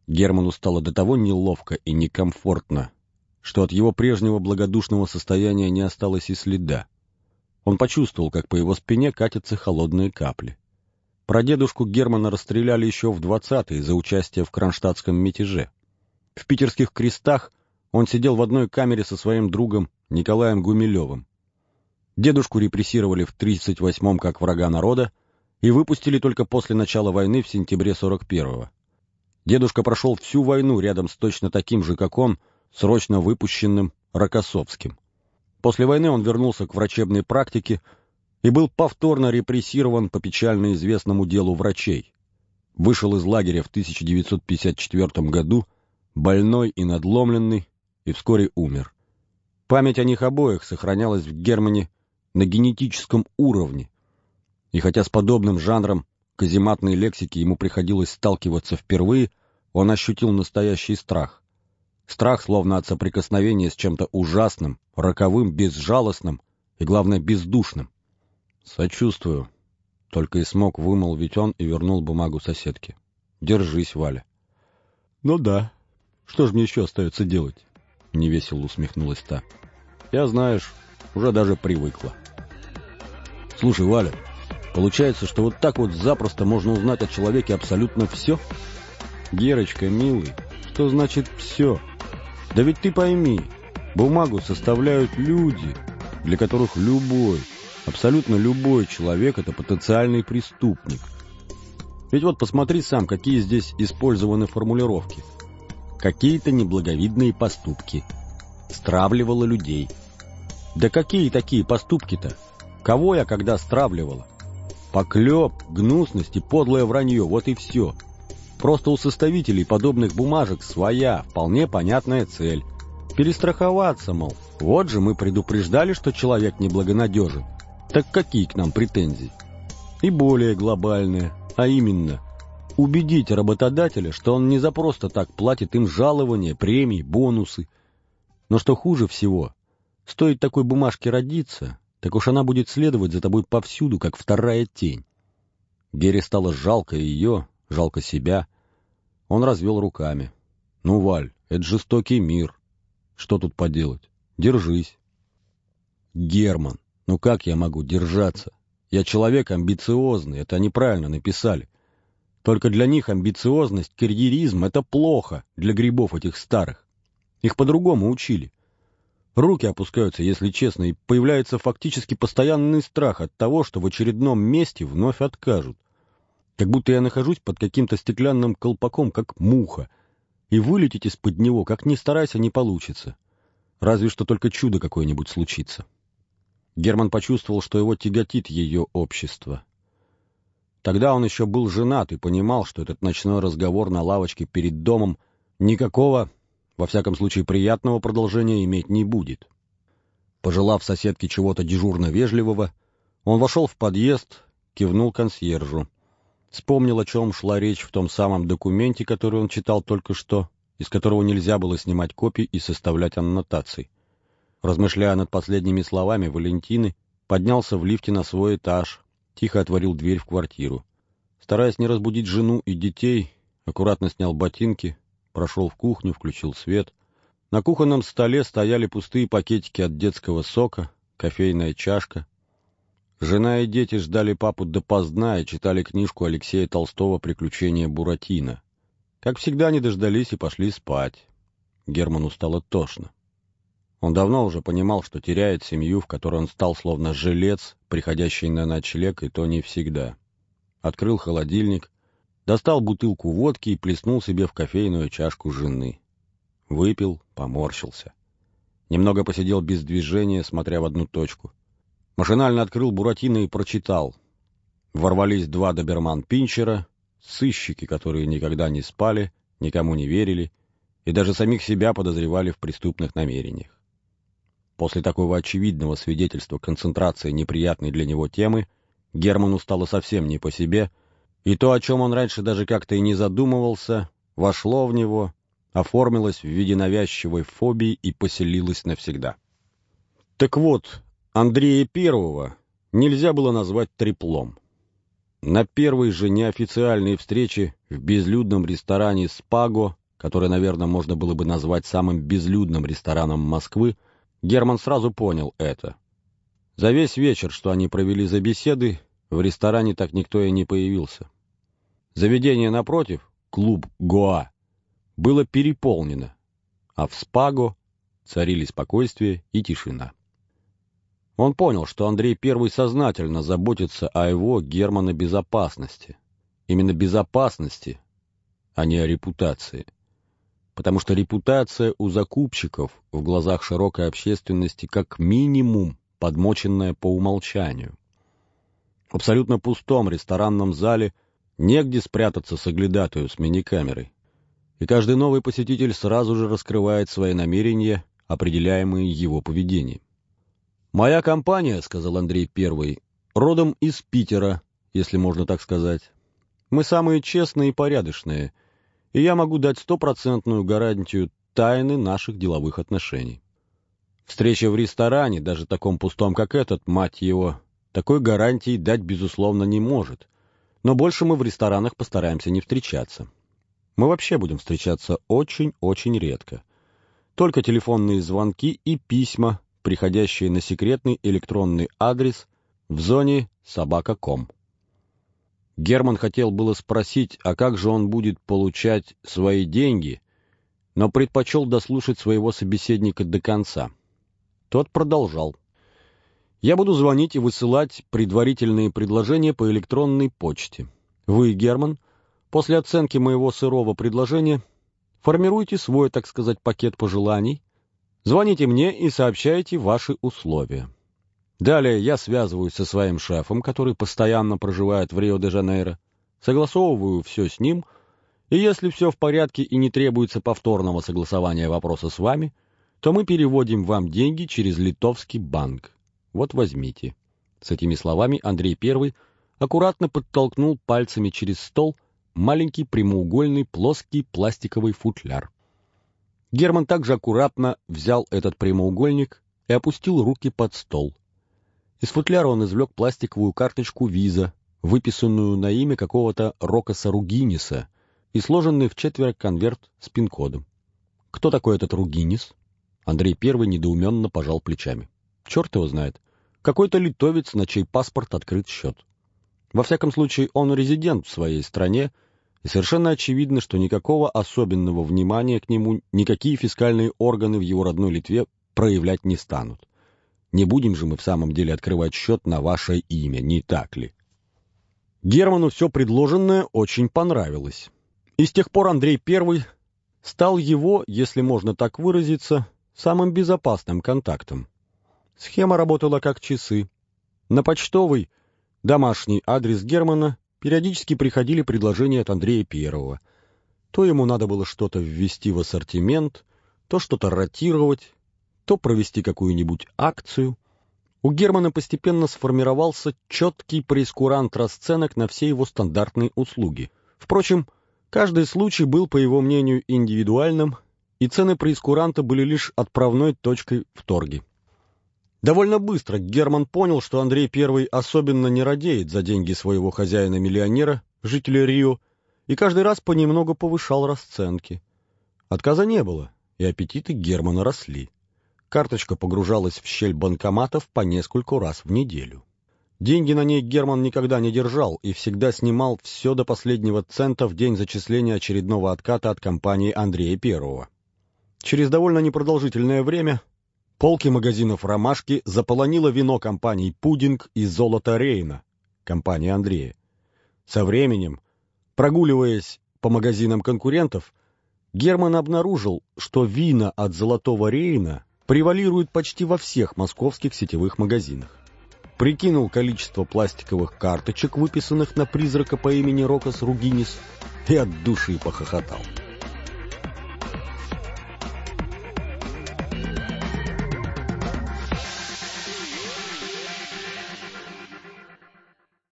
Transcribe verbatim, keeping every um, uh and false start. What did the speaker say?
Герману стало до того неловко и некомфортно, что от его прежнего благодушного состояния не осталось и следа. Он почувствовал, как по его спине катятся холодные капли. Прадедушку Германа расстреляли еще в двадцатые за участие в кронштадтском мятеже. В питерских крестах он сидел в одной камере со своим другом Николаем Гумилевым. Дедушку репрессировали в тридцать восьмом как врага народа и выпустили только после начала войны в сентябре сорок первого. Дедушка прошел всю войну рядом с точно таким же, как он, срочно выпущенным Рокоссовским. После войны он вернулся к врачебной практике и был повторно репрессирован по печально известному делу врачей. Вышел из лагеря в тысяча девятьсот пятьдесят четвёртом году, больной и надломленный, и вскоре умер. Память о них обоих сохранялась в Германе на генетическом уровне, и хотя с подобным жанром казематной лексики ему приходилось сталкиваться впервые, он ощутил настоящий страх. Страх, словно от соприкосновения с чем-то ужасным, роковым, безжалостным и, главное, бездушным. «Сочувствую», — только и смог вымолвить он и вернул бумагу соседке. «Держись, Валя». «Ну да. Что ж мне еще остается делать?» — невесело усмехнулась та. «Я, знаешь, уже даже привыкла». «Слушай, Валя, получается, что вот так вот запросто можно узнать о человеке абсолютно все?» «Герочка, милый, что значит «все»? Да ведь ты пойми, бумагу составляют люди, для которых любой, абсолютно любой человек — это потенциальный преступник. Ведь вот посмотри сам, какие здесь использованы формулировки. Какие-то неблаговидные поступки. Стравливала людей. Да какие такие поступки-то? Кого я когда стравливала? Поклеп, гнусность и подлое вранье, вот и все. Просто у составителей подобных бумажек своя, вполне понятная цель. Перестраховаться, мол, вот же мы предупреждали, что человек неблагонадежен. Так какие к нам претензии? И более глобальные, а именно, убедить работодателя, что он не за просто так платит им жалования, премии, бонусы. Но что хуже всего, стоит такой бумажке родиться, так уж она будет следовать за тобой повсюду, как вторая тень. Гере стало жалко ее, жалко себя. Он развел руками. «Ну, Валь, это жестокий мир. Что тут поделать? Держись». «Герман, ну как я могу держаться? Я человек амбициозный, это они правильно написали. Только для них амбициозность, карьеризм — это плохо для грибов этих старых. Их по-другому учили. Руки опускаются, если честно, и появляется фактически постоянный страх от того, что в очередном месте вновь откажут. Как будто я нахожусь под каким-то стеклянным колпаком, как муха, и вылететь из-под него, как ни старайся, не получится. Разве что только чудо какое-нибудь случится». Герман почувствовал, что его тяготит ее общество. Тогда он еще был женат и понимал, что этот ночной разговор на лавочке перед домом никакого, во всяком случае приятного продолжения иметь не будет. Пожелав соседке чего-то дежурно вежливого, он вошел в подъезд, кивнул консьержу. Вспомнил, о чем шла речь в том самом документе, который он читал только что, из которого нельзя было снимать копии и составлять аннотации. Размышляя над последними словами Валентины, поднялся в лифте на свой этаж, тихо отворил дверь в квартиру. Стараясь не разбудить жену и детей, аккуратно снял ботинки, прошел в кухню, включил свет. На кухонном столе стояли пустые пакетики от детского сока, кофейная чашка. Жена и дети ждали папу допоздна и читали книжку Алексея Толстого «Приключения Буратино». Как всегда, не дождались и пошли спать. Герману стало тошно. Он давно уже понимал, что теряет семью, в которой он стал словно жилец, приходящий на ночлег, и то не всегда. Открыл холодильник, достал бутылку водки и плеснул себе в кофейную чашку жены. Выпил, поморщился. Немного посидел без движения, смотря в одну точку. Машинально открыл Буратино и прочитал. Ворвались два доберман-пинчера, сыщики, которые никогда не спали, никому не верили и даже самих себя подозревали в преступных намерениях. После такого очевидного свидетельства концентрации неприятной для него темы Герману стало совсем не по себе, и то, о чем он раньше даже как-то и не задумывался, вошло в него, оформилось в виде навязчивой фобии и поселилось навсегда. Так вот, Андрея Первого нельзя было назвать треплом. на первой же неофициальной встрече в безлюдном ресторане «Спаго», который, наверное, можно было бы назвать самым безлюдным рестораном Москвы, Герман сразу понял это. За весь вечер, что они провели за беседой, в ресторане так никто и не появился. Заведение напротив, клуб «Гоа», было переполнено, а в «Спаго» царили спокойствие и тишина. Он понял, что Андрей Первый сознательно заботится о его, Германа, безопасности. Именно безопасности, а не о репутации. Потому что репутация у закупщиков в глазах широкой общественности как минимум подмоченная по умолчанию. В абсолютно пустом ресторанном зале негде спрятаться соглядатую с миникамерой. И каждый новый посетитель сразу же раскрывает свои намерения, определяемые его поведением. «Моя компания, — сказал Андрей Первый, — родом из Питера, если можно так сказать. Мы самые честные и порядочные, и я могу дать стопроцентную гарантию тайны наших деловых отношений. Встреча в ресторане, даже таком пустом, как этот, мать его, такой гарантии дать, безусловно, не может. Но больше мы в ресторанах постараемся не встречаться. Мы вообще будем встречаться очень-очень редко. Только телефонные звонки и письма, приходящие на секретный электронный адрес в зоне собака точка ком. Герман хотел было спросить, а как же он будет получать свои деньги, но предпочел дослушать своего собеседника до конца. Тот продолжал. «Я буду звонить и высылать предварительные предложения по электронной почте. Вы, Герман, после оценки моего сырого предложения формируйте свой, так сказать, пакет пожеланий, звоните мне и сообщайте ваши условия. Далее я связываюсь со своим шефом, который постоянно проживает в Рио-де-Жанейро, согласовываю все с ним, и если все в порядке и не требуется повторного согласования вопроса с вами, то мы переводим вам деньги через литовский банк. Вот возьмите». С этими словами Андрей Первый аккуратно подтолкнул пальцами через стол маленький прямоугольный плоский пластиковый футляр. Герман также аккуратно взял этот прямоугольник и опустил руки под стол. Из футляра он извлек пластиковую карточку виза, выписанную на имя какого-то Рокоса Ругиниса и сложенный в четверо конверт с пин-кодом. Кто такой этот Ругинис? Андрей Первый недоуменно пожал плечами. Черт его знает. Какой-то литовец, на чей паспорт открыт счет. Во всяком случае, он резидент в своей стране, и совершенно очевидно, что никакого особенного внимания к нему никакие фискальные органы в его родной Литве проявлять не станут. Не будем же мы в самом деле открывать счет на ваше имя, не так ли? Герману все предложенное очень понравилось. И с тех пор Андрей Первый стал его, если можно так выразиться, самым безопасным контактом. Схема работала как часы. На почтовый, домашний адрес Германа периодически приходили предложения от Андрея Первого. То ему надо было что-то ввести в ассортимент, то что-то ротировать, то провести какую-нибудь акцию. У Германа постепенно сформировался четкий прейскурант расценок на все его стандартные услуги. Впрочем, каждый случай был, по его мнению, индивидуальным, и цены прейскуранта были лишь отправной точкой в торге. Довольно быстро Герман понял, что Андрей Первый особенно не радеет за деньги своего хозяина-миллионера, жителя Рио, и каждый раз понемногу повышал расценки. Отказа не было, и аппетиты Германа росли. Карточка погружалась в щель банкоматов по нескольку раз в неделю. Деньги на ней Герман никогда не держал и всегда снимал все до последнего цента в день зачисления очередного отката от компании Андрея Первого. Через довольно непродолжительное время полки магазинов «Ромашки» заполонило вино компаний «Пудинг» и «Золото Рейна», компании Андрея. Со временем, прогуливаясь по магазинам конкурентов, Герман обнаружил, что вина от «Золотого Рейна» превалируют почти во всех московских сетевых магазинах. Прикинул количество пластиковых карточек, выписанных на призрака по имени Рокос Ругинис, и от души похохотал.